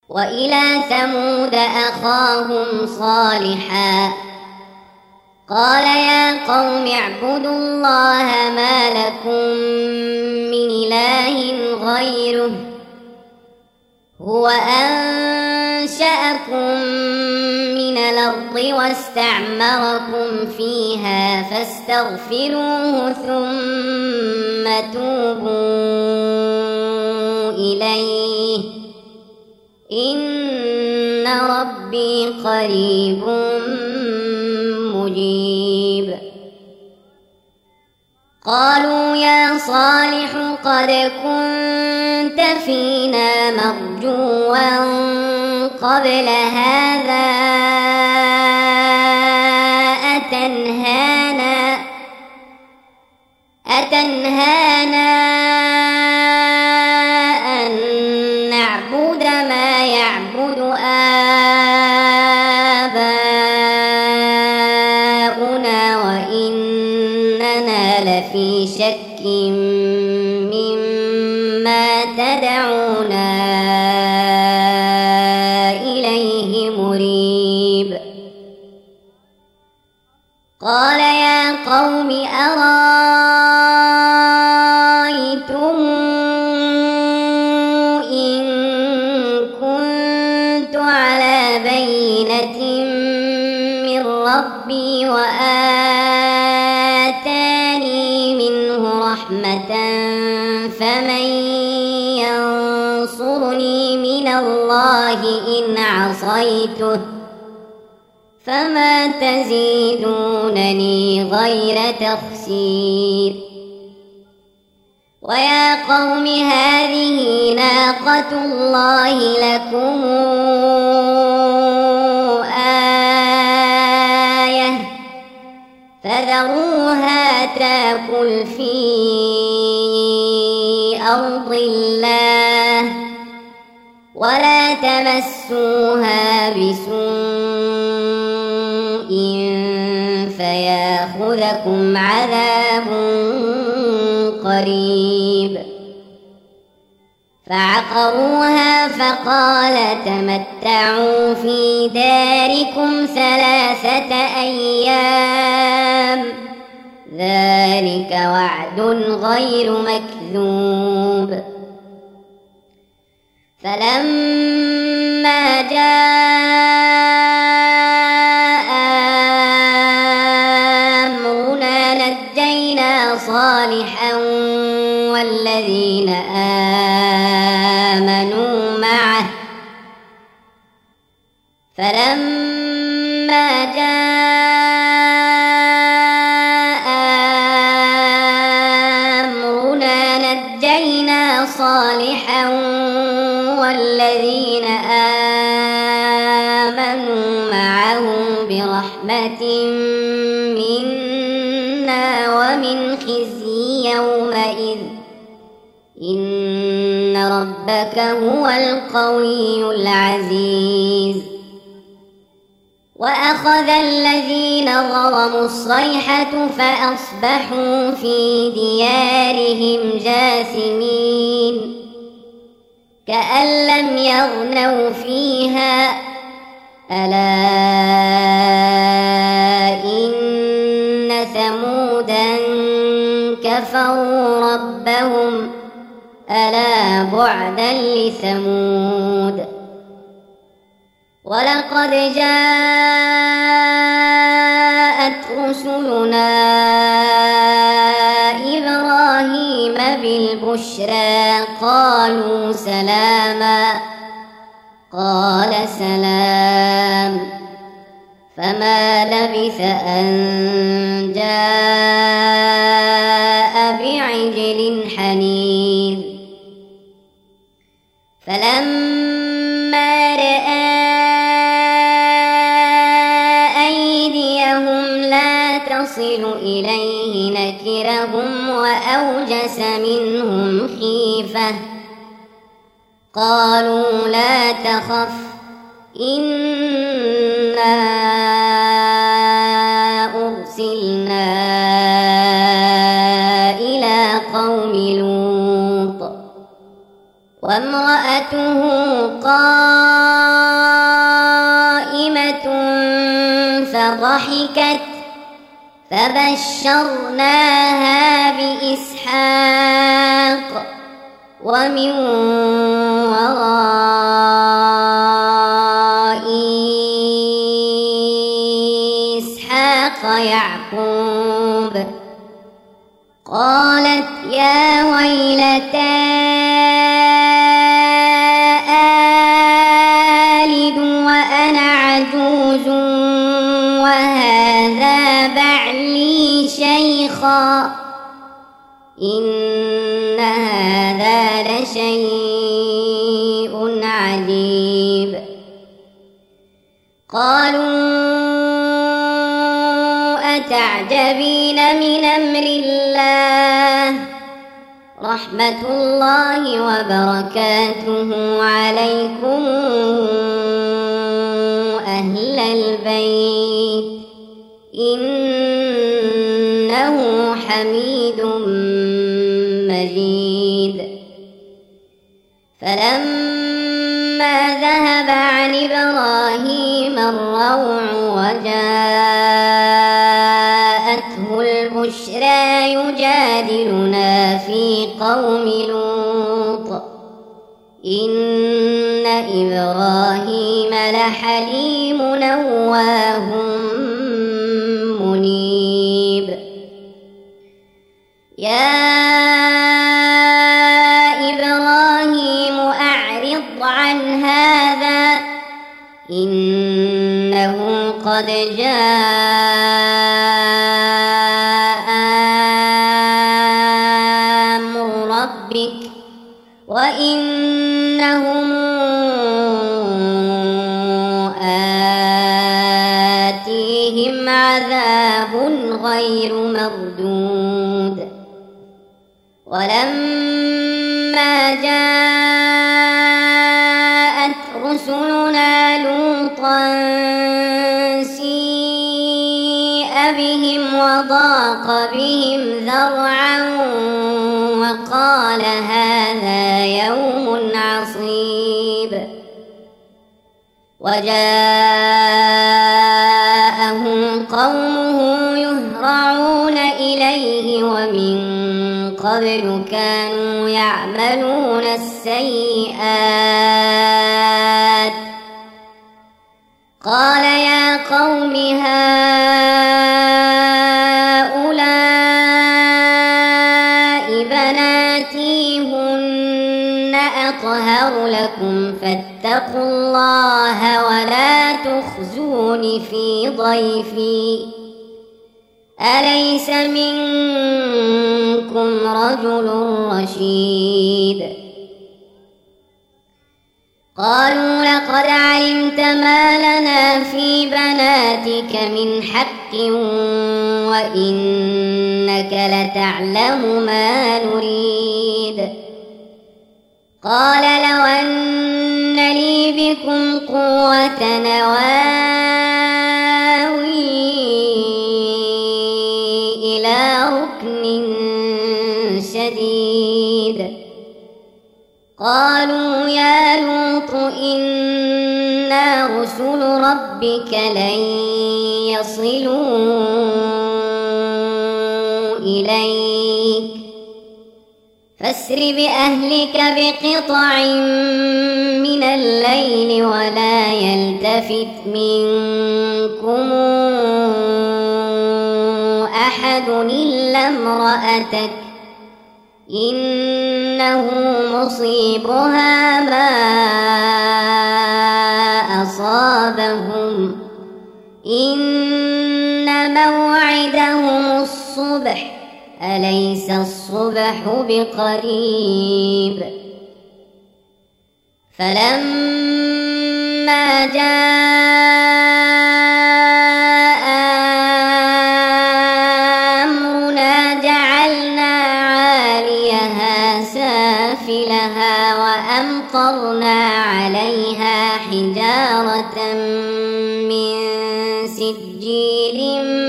وإلى ثمود أخاهم صالحا قال يا قوم اعبدوا الله ما لكم من إله غيره هو أنشأكم من الأرض واستعمركم فيها فاستغفروه ثم توبوا إليه إن ربي قريب مجيب. قالوا يا صالح قد كنت فينا مرجوا قبل هذا أتنهانا أن نعبد ما يعبد آباؤنا وإننا لفي شك مما تدعونا إليه مريب. قال يا قوم أرأيتم إن كنت على بينة من ربي وآتاني منه رحمة فمن ينصرني من الله إن عصيته فما تزيدونني غير تخسير. ويا قوم هذه ناقة الله لكم آية فذروها تاكل في أرض الله ولا تمسوها بسوء فياخذكم عذاب قريب. فعقروها فقال تمتعوا في داركم 3 أيام ذلك وعد غير مكذوب. فلما جاء أمرنا نجينا صالحا والذين آمنوا معه والذين آمنوا معه برحمة منا ومن خزي يومئذ إن ربك هو القوي العزيز. وأخذ الذين ظلموا الصيحة فأصبحوا في ديارهم جاثمين كأن لم يغنوا فيها ألا إن ثمودا كفروا ربهم ألا بعدا لثمود. ولقد جاءت رسلنا إبراهيم بالبشرى قالوا سلاما قال سلام فما لبث أن جاء بعجل حنيذ. فلما رأى أيديهم لا تصل إليه نكرهم وأوجس منهم خيفة قالوا لا تخف إنا أرسلنا إلى قوم لوط وامرأته قائمة فضحكت فبشرناها بإسحاق ومن وراء إسحاق يعقوب. قالت يا ويلتى آلد وأنا عجوز وهذا بعلي شيخا إن هذا لشيء عجيب. قالوا أتعجبين من أمر الله رحمة الله وبركاته عليكم أهل البيت إنه حميد مجيد. فلما ذهب عن إبراهيم الروع وجاءته البشرى يجادلنا في قوم لوط إن إبراهيم لحليم أواه منيب. يا إبراهيم أعرض عن هذا إنه قد جاء أمر ربك وإنهم آتيهم عذاب غير مردود. ولما جاءت رسلنا لوطا سيء بهم وضاق بهم ذرعا وقال هذا يوم عصيب. وجاءه قومه يهرعون إليه ومن قبل كانوا يعملون السيئات. قال يا قوم هؤلاء بناتي هن أطهر لكم فاتقوا الله ولا تخزون في ضيفي أليس منكم رجل رشيد. قالوا لقد علمت ما لنا في بناتك من حق وإنك لتعلم ما نريد. قال لو أن لي بكم قوة نواوي إلى ركن شديد. قالوا يا لوط إنا رسل ربك لن يصلوا إليك فاسر بأهلك بقطع من الليل ولا يلتفت منكم أحد إلا امرأتك إنه مصيبها ما أصابهم إن موعدهم الصبح أليس الصبح بقريب. فلما جاء أمرنا جعلنا عاليها سافلها وأمطرنا عليها حجارة من سجيل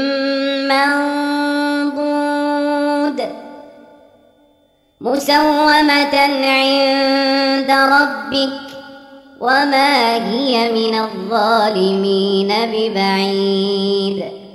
منضود مسومة عند ربك وما هي من الظالمين ببعيد.